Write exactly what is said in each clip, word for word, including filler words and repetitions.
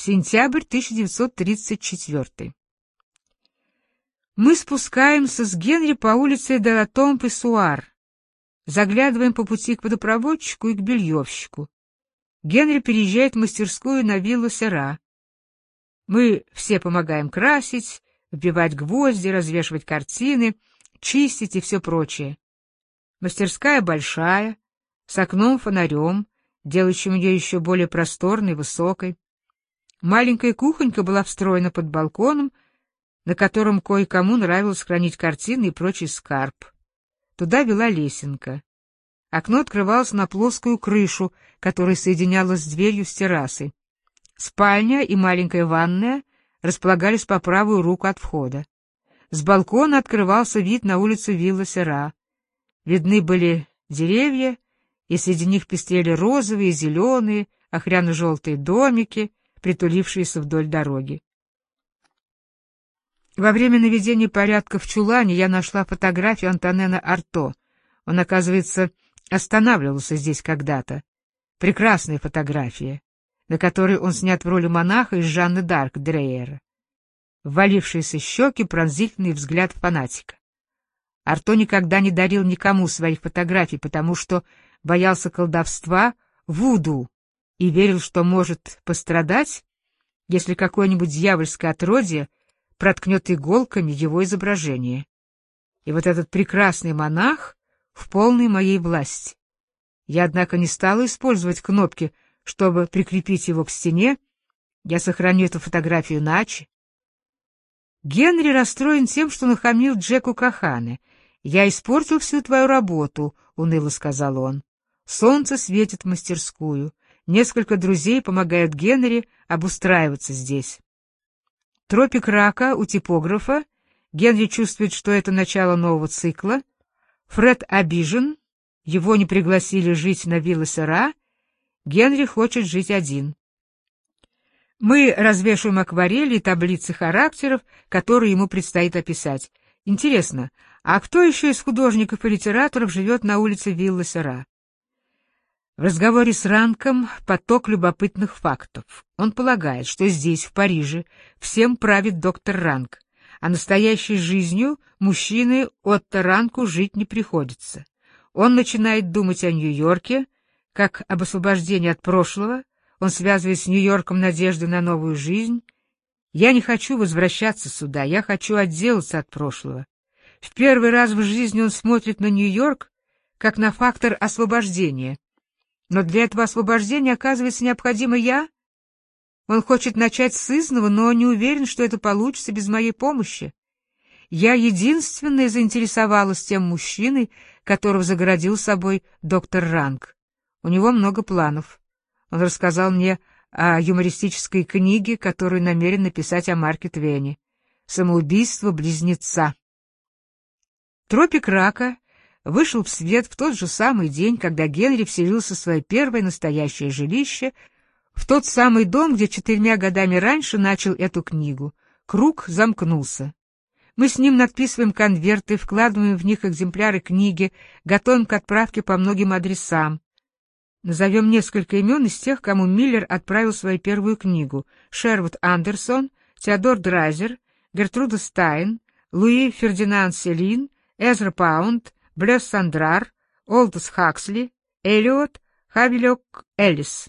Сентябрь тысяча девятьсот тридцать четвёртый. Мы спускаемся с Генри по улице де ла Томб-и-Суар, заглядываем по пути к водопроводчику и к бельевщику. Генри переезжает в мастерскую на виллу Сера. Мы все помогаем красить, вбивать гвозди, развешивать картины, чистить и все прочее. Мастерская большая, с окном-фонарем, делающим ее еще более просторной, высокой. Маленькая кухонька была встроена под балконом, на котором кое-кому нравилось хранить картины и прочий скарб. Туда вела лесенка. Окно открывалось на плоскую крышу, которая соединялась с дверью с террасой. Спальня и маленькая ванная располагались по правую руку от входа. С балкона открывался вид на улицу Вилла Сера. Видны были деревья, и среди них пестрели розовые, зеленые, охряно-желтые домики, притулившиеся вдоль дороги. Во время наведения порядка в чулане я нашла фотографию Антонена Арто. Он, оказывается, останавливался здесь когда-то. Прекрасная фотография, на которой он снят в роли монаха из Жанны д'Арк Дрейера. Ввалившиеся щеки, пронзительный взгляд фанатика. Арто никогда не дарил никому своих фотографий, потому что боялся колдовства, вуду, и верил, что может пострадать, если какое-нибудь дьявольское отродье проткнет иголками его изображение. И вот этот прекрасный монах в полной моей власти. Я, однако, не стала использовать кнопки, чтобы прикрепить его к стене. Я сохраню эту фотографию иначе. Генри расстроен тем, что нахамил Джеку Кахане. «Я испортил всю твою работу», — уныло сказал он. Солнце светит в мастерскую. Несколько друзей помогают Генри обустраиваться здесь. Тропик рака у типографа. Генри чувствует, что это начало нового цикла. Фред обижен. Его не пригласили жить на вилле Сера. Генри хочет жить один. Мы развешиваем акварели и таблицы характеров, которые ему предстоит описать. Интересно, а кто еще из художников и литераторов живет на улице виллы Сера? В разговоре с Ранком поток любопытных фактов. Он полагает, что здесь, в Париже, всем правит доктор Ранк, а настоящей жизнью мужчины Отто Ранку жить не приходится. Он начинает думать о Нью-Йорке, как об освобождении от прошлого, он связывает с Нью-Йорком надежды на новую жизнь. Я не хочу возвращаться сюда, я хочу отделаться от прошлого. В первый раз в жизни он смотрит на Нью-Йорк как на фактор освобождения. Но для этого освобождения, оказывается, необходима я. Он хочет начать с изного, но не уверен, что это получится без моей помощи. Я единственная заинтересовалась тем мужчиной, которого загородил собой доктор Ранк. У него много планов. Он рассказал мне о юмористической книге, которую намерен написать о Марке Твене. «Самоубийство близнеца». «Тропик рака» вышел в свет в тот же самый день, когда Генри вселился в свое первое настоящее жилище, в тот самый дом, где четырьмя годами раньше начал эту книгу. Круг замкнулся. Мы с ним надписываем конверты, вкладываем в них экземпляры книги, готовим к отправке по многим адресам. Назовем несколько имен из тех, кому Миллер отправил свою первую книгу: Шервуд Андерсон, Теодор Драйзер, Гертруда Стайн, Луи Фердинанд Селин, Эзра Паунд, Блесс Сандрар, Олдос Хаксли, Эллиот, Хавилек Эллис.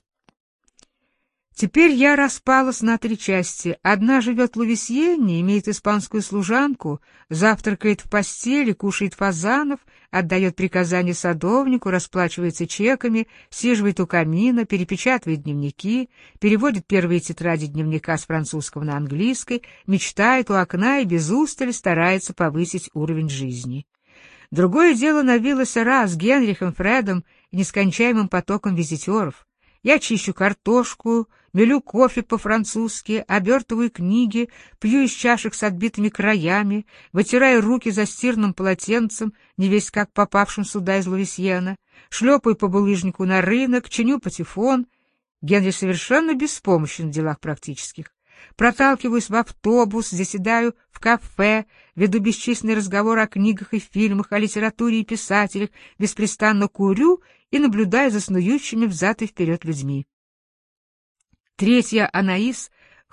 Теперь я распалась на три части. Одна живет в Лувисьене, имеет испанскую служанку, завтракает в постели, кушает фазанов, отдает приказания садовнику, расплачивается чеками, сиживает у камина, перепечатывает дневники, переводит первые тетради дневника с французского на английский, мечтает у окна и без устали старается повысить уровень жизни. Другое дело на вилле Сера с Генрихом, Фредом и нескончаемым потоком визитеров. Я чищу картошку, мелю кофе по-французски, обертываю книги, пью из чашек с отбитыми краями, вытираю руки застиранным полотенцем, невесть как попавшим сюда из Лувисьена, шлепаю по булыжнику на рынок, чиню патефон. Генри совершенно беспомощен в делах практических. Проталкиваюсь в автобус, заседаю в кафе, веду бесчисленные разговоры о книгах и фильмах, о литературе и писателях, беспрестанно курю и наблюдаю за снующими взад и вперед людьми. Третья, Анаис,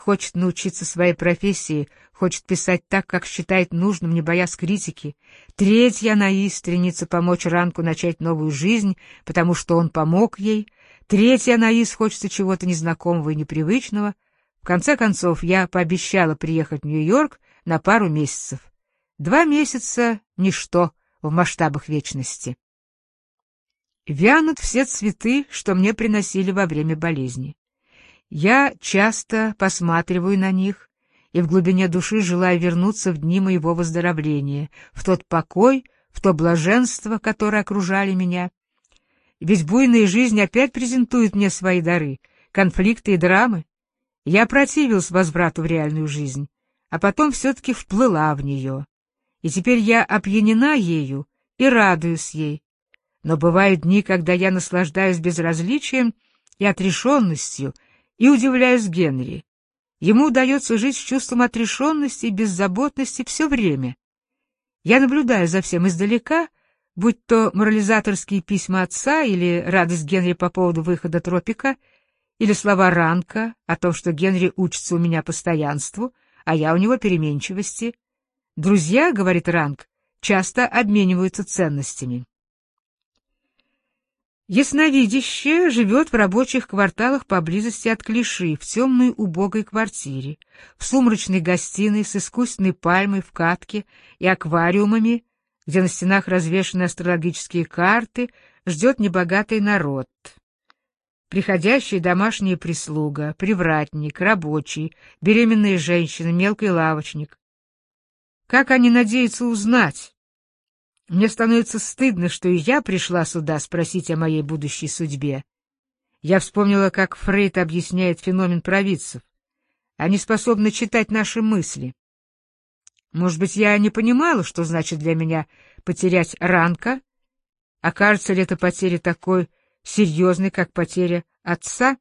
хочет научиться своей профессии, хочет писать так, как считает нужным, не боясь критики. Третья Анаис стремится помочь Ранку начать новую жизнь, потому что он помог ей. Третья Анаис хочется чего-то незнакомого и непривычного. В конце концов, я пообещала приехать в Нью-Йорк на пару месяцев. Два месяца — ничто в масштабах вечности. Вянут все цветы, что мне приносили во время болезни. Я часто посматриваю на них и в глубине души желаю вернуться в дни моего выздоровления, в тот покой, в то блаженство, которое окружали меня. Ведь буйная жизнь опять презентует мне свои дары, конфликты и драмы. Я противилась возврату в реальную жизнь, а потом все-таки вплыла в нее. И теперь я опьянена ею и радуюсь ей. Но бывают дни, когда я наслаждаюсь безразличием и отрешенностью, и удивляюсь Генри. Ему удается жить с чувством отрешенности и беззаботности все время. Я наблюдаю за всем издалека, будь то морализаторские письма отца или радость Генри по поводу выхода «Тропика», или слова Ранка о том, что Генри учится у меня постоянству, а я у него переменчивости. Друзья, говорит Ранк, часто обмениваются ценностями. Ясновидящая живет в рабочих кварталах поблизости от Клиши, в темной убогой квартире, в сумрачной гостиной с искусственной пальмой в катке и аквариумами, где на стенах развешаны астрологические карты, ждет небогатый народ. Приходящая домашняя прислуга, привратник, рабочий, беременная женщина, мелкий лавочник. Как они надеются узнать? Мне становится стыдно, что и я пришла сюда спросить о моей будущей судьбе. Я вспомнила, как Фрейд объясняет феномен провидцев. Они способны читать наши мысли. Может быть, я не понимала, что значит для меня потерять Ранка? Окажется ли эта потеря такой серьезной, как потеря отца?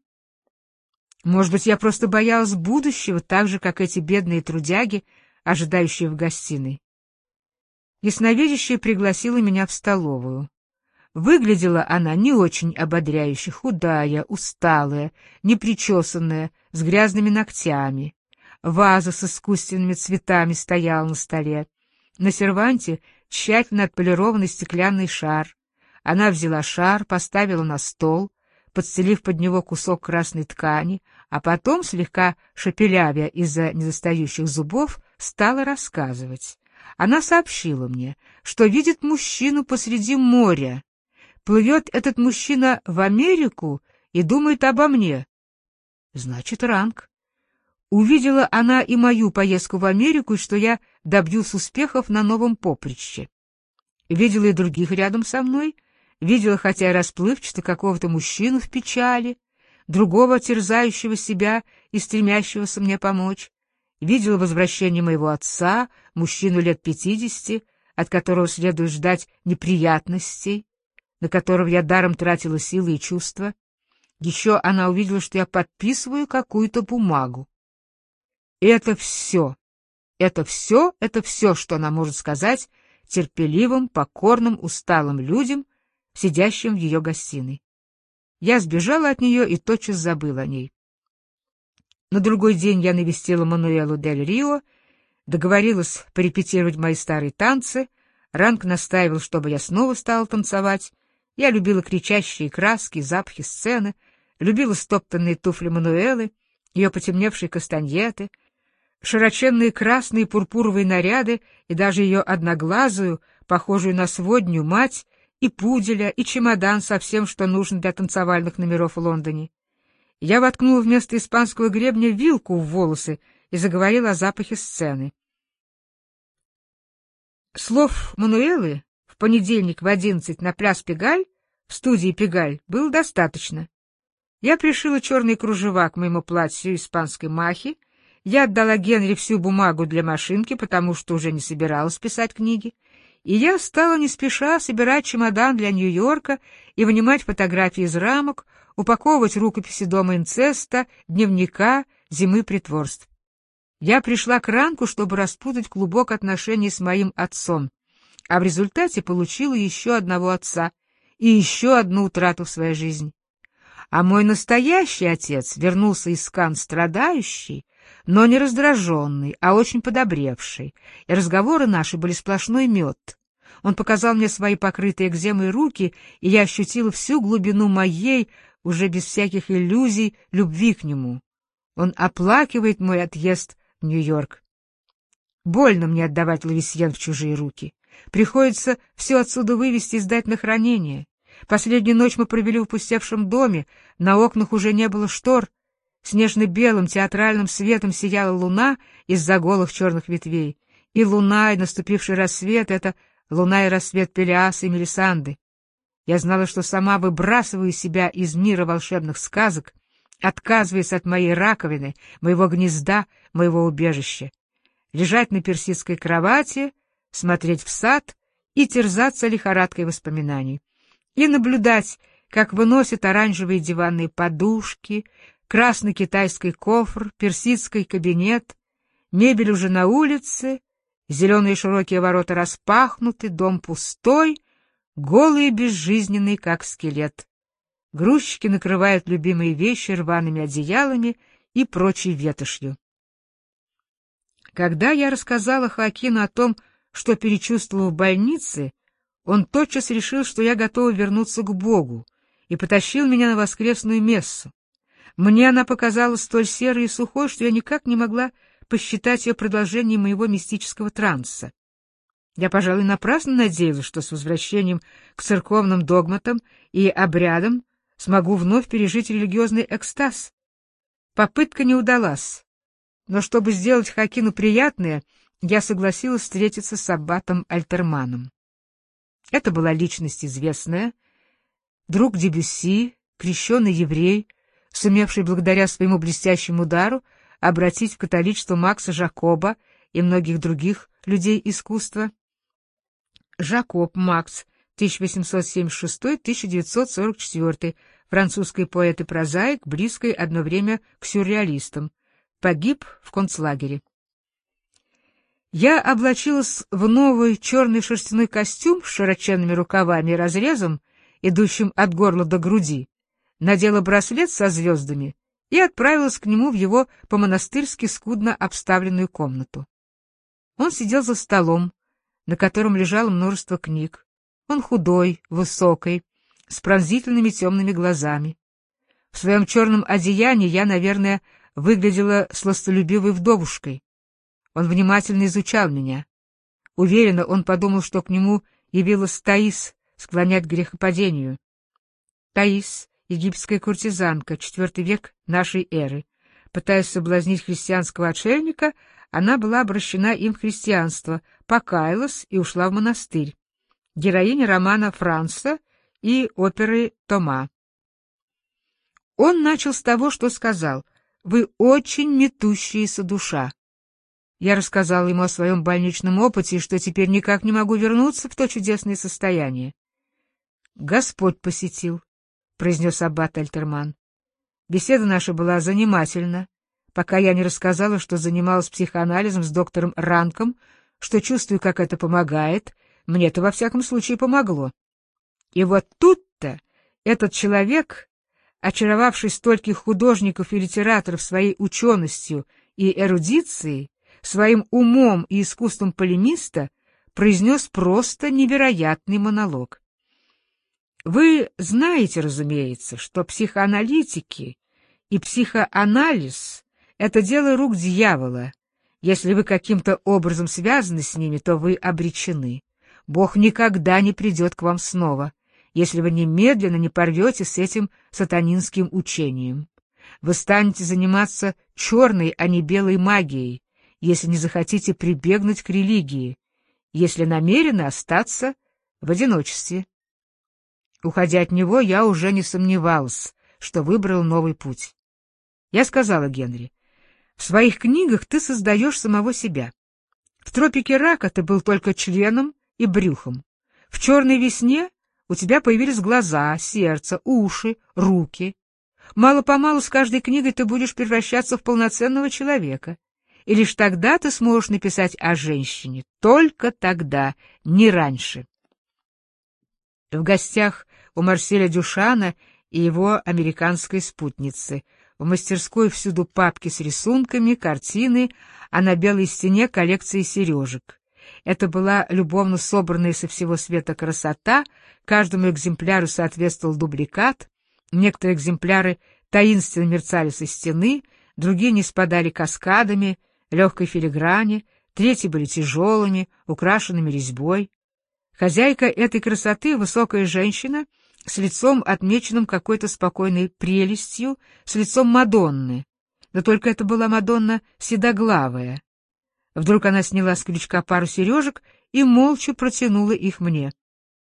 Может быть, я просто боялась будущего, так же, как эти бедные трудяги, ожидающие в гостиной. Ясновидящая пригласила меня в столовую. Выглядела она не очень ободряюще, худая, усталая, непричесанная, с грязными ногтями. Ваза с искусственными цветами стояла на столе. На серванте тщательно отполированный стеклянный шар. Она взяла шар, поставила на стол, подстелив под него кусок красной ткани, а потом, слегка шепелявя из-за недостающих зубов, стала рассказывать. Она сообщила мне, что видит мужчину посреди моря. Плывет этот мужчина в Америку и думает обо мне. Значит, Ранк. Увидела она и мою поездку в Америку, и что я добьюсь успехов на новом поприще. Видела и других рядом со мной, видела, хотя и расплывчато, какого-то мужчину в печали, другого терзающего себя и стремящегося мне помочь. Видела возвращение моего отца, мужчину лет пятидесяти, от которого следует ждать неприятностей, на которого я даром тратила силы и чувства. Еще она увидела, что я подписываю какую-то бумагу. И это все, это все, это все, что она может сказать терпеливым, покорным, усталым людям, сидящим в ее гостиной. Я сбежала от нее и тотчас забыла о ней. На другой день я навестила Мануэлу дель Рио, договорилась порепетировать мои старые танцы. Ранк настаивал, чтобы я снова стала танцевать. Я любила кричащие краски, запахи сцены, любила стоптанные туфли Мануэлы, ее потемневшие кастаньеты, широченные красные и пурпуровые наряды и даже ее одноглазую, похожую на сводню мать, и пуделя, и чемодан со всем, что нужно для танцевальных номеров в Лондоне. Я воткнула вместо испанского гребня вилку в волосы и заговорила о запахе сцены. Слов Мануэлы в понедельник в одиннадцать на пляс Пегаль, в студии Пегаль, было достаточно. Я пришила черные кружева к моему платью испанской махи, я отдала Генри всю бумагу для машинки, потому что уже не собиралась писать книги, и я стала не спеша собирать чемодан для Нью-Йорка и вынимать фотографии из рамок, упаковывать рукописи дома инцеста, дневника, зимы притворств. Я пришла к Ранку, чтобы распутать клубок отношений с моим отцом, а в результате получила еще одного отца и еще одну утрату в своей жизни. А мой настоящий отец вернулся из Канн страдающий, но не раздраженный, а очень подобревший, и разговоры наши были сплошной мед. Он показал мне свои покрытые экземой руки, и я ощутила всю глубину моей, уже без всяких иллюзий, любви к нему. Он оплакивает мой отъезд в Нью-Йорк. Больно мне отдавать Лависьен в чужие руки. Приходится все отсюда вывести и сдать на хранение. Последнюю ночь мы провели в опустевшем доме, на окнах уже не было штор. Снежно-белым театральным светом сияла луна из-за голых черных ветвей. И луна, и наступивший рассвет — это луна и рассвет Пелеаса и Мелисанды. Я знала, что сама выбрасываю себя из мира волшебных сказок, отказываясь от моей раковины, моего гнезда, моего убежища. Лежать на персидской кровати, смотреть в сад и терзаться лихорадкой воспоминаний. И наблюдать, как выносят оранжевые диванные подушки, красный китайский кофр, персидский кабинет, мебель уже на улице, зеленые широкие ворота распахнуты, дом пустой, голый и безжизненный, как скелет. Грузчики накрывают любимые вещи рваными одеялами и прочей ветошью. Когда я рассказала Хоакину о том, что перечувствовала в больнице, он тотчас решил, что я готова вернуться к Богу, и потащил меня на воскресную мессу. Мне она показалась столь серой и сухой, что я никак не могла посчитать ее продолжением моего мистического транса. Я, пожалуй, напрасно надеялась, что с возвращением к церковным догматам и обрядам смогу вновь пережить религиозный экстаз. Попытка не удалась, но чтобы сделать Хоакину приятное, я согласилась встретиться с аббатом Альтерманом. Это была личность известная, друг Дебюсси, крещеный еврей, сумевший благодаря своему блестящему дару обратить в католичество Макса Жакоба и многих других людей искусства. Жакоб Макс, тысяча восемьсот семьдесят шестой — тысяча девятьсот сорок четвёртый, французский поэт и прозаик, близкий одно время к сюрреалистам, погиб в концлагере. Я облачилась в новый черный шерстяной костюм с широченными рукавами и разрезом, идущим от горла до груди, надела браслет со звездами и отправилась к нему в его по-монастырски скудно обставленную комнату. Он сидел за столом, на котором лежало множество книг. Он худой, высокий, с пронзительными темными глазами. В своем черном одеянии я, наверное, выглядела сластолюбивой вдовушкой. Он внимательно изучал меня. Уверенно он подумал, что к нему явилась Таис склонять к грехопадению. Таис, египетская куртизанка, четвертый век нашей эры. Пытаясь соблазнить христианского отшельника, она была обращена им в христианство, покаялась и ушла в монастырь. Героиня романа Франца и оперы Тома. Он начал с того, что сказал: «Вы очень метущаяся душа». Я рассказал ему о своем больничном опыте и что теперь никак не могу вернуться в то чудесное состояние. «Господь посетил», — произнес аббат Альтерман. Беседа наша была занимательна, пока я не рассказала, что занималась психоанализом с доктором Ранком, что чувствую, как это помогает. Мне это во всяком случае помогло. И вот тут-то этот человек, очаровавший стольких художников и литераторов своей ученостью и эрудицией, своим умом и искусством полемиста, произнес просто невероятный монолог. Вы знаете, разумеется, что психоаналитики и психоанализ — это дело рук дьявола. Если вы каким-то образом связаны с ними, то вы обречены. Бог никогда не придет к вам снова, если вы немедленно не порвете с этим сатанинским учением. Вы станете заниматься черной, а не белой магией, если не захотите прибегнуть к религии, если намерены остаться в одиночестве. Уходя от него, я уже не сомневалась, что выбрал новый путь. Я сказала Генри: в своих книгах ты создаешь самого себя. В «Тропике рака» ты был только членом и брюхом. В «Черной весне» у тебя появились глаза, сердце, уши, руки. Мало-помалу с каждой книгой ты будешь превращаться в полноценного человека. И лишь тогда ты сможешь написать о женщине. Только тогда, не раньше. В гостях у Марселя Дюшана и его американской спутницы. В мастерской всюду папки с рисунками, картины, а на белой стене коллекции сережек. Это была любовно собранная со всего света красота, каждому экземпляру соответствовал дубликат, некоторые экземпляры таинственно мерцали со стены, другие не спадали каскадами, легкой филиграни, третьи были тяжелыми, украшенными резьбой. Хозяйка этой красоты — высокая женщина с лицом, отмеченным какой-то спокойной прелестью, с лицом Мадонны. Но только это была Мадонна седоглавая. Вдруг она сняла с крючка пару сережек и молча протянула их мне.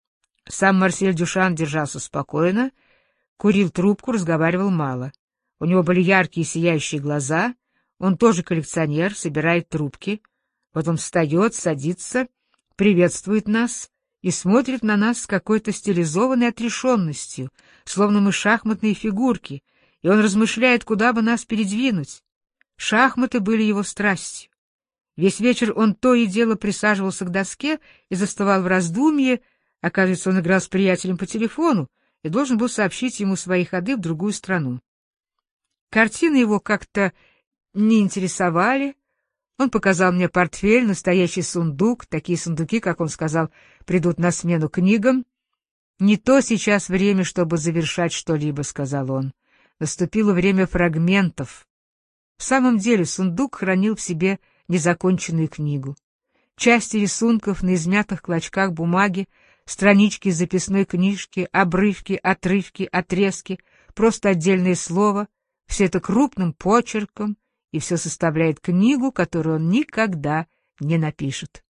Сам Марсель Дюшан держался спокойно, курил трубку, разговаривал мало. У него были яркие сияющие глаза, он тоже коллекционер, собирает трубки. Вот он встает, садится, приветствует нас и смотрит на нас с какой-то стилизованной отрешенностью, словно мы шахматные фигурки, и он размышляет, куда бы нас передвинуть. Шахматы были его страстью. Весь вечер он то и дело присаживался к доске и застывал в раздумье. Оказывается, он играл с приятелем по телефону и должен был сообщить ему свои ходы в другую страну. Картины его как-то не интересовали. Он показал мне портфель, настоящий сундук. Такие сундуки, как он сказал, придут на смену книгам. «Не то сейчас время, чтобы завершать что-либо», — сказал он. «Наступило время фрагментов». В самом деле сундук хранил в себе незаконченную книгу. Части рисунков на измятых клочках бумаги, странички из записной книжки, обрывки, отрывки, отрезки, просто отдельное слово — все это крупным почерком, и все составляет книгу, которую он никогда не напишет.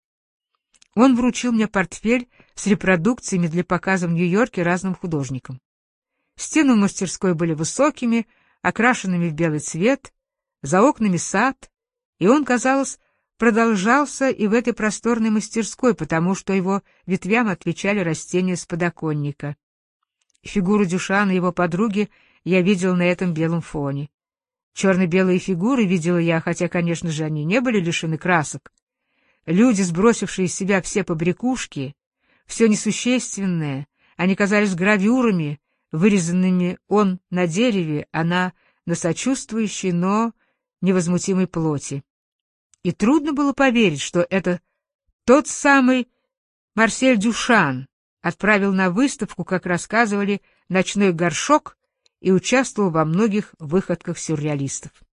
Он вручил мне портфель с репродукциями для показа в Нью-Йорке разным художникам. Стены в мастерской были высокими, окрашенными в белый цвет, за окнами сад, и он, казалось, продолжался и в этой просторной мастерской, потому что его ветвям отвечали растения с подоконника. Фигуру Дюшана и его подруги я видел на этом белом фоне. Черно-белые фигуры видела я, хотя, конечно же, они не были лишены красок. Люди, сбросившие из себя все побрякушки, все несущественное, они казались гравюрами, вырезанными он на дереве, она на сочувствующей, но невозмутимой плоти. И трудно было поверить, что это тот самый Марсель Дюшан отправил на выставку, как рассказывали, «Ночной горшок» и участвовал во многих выходках сюрреалистов.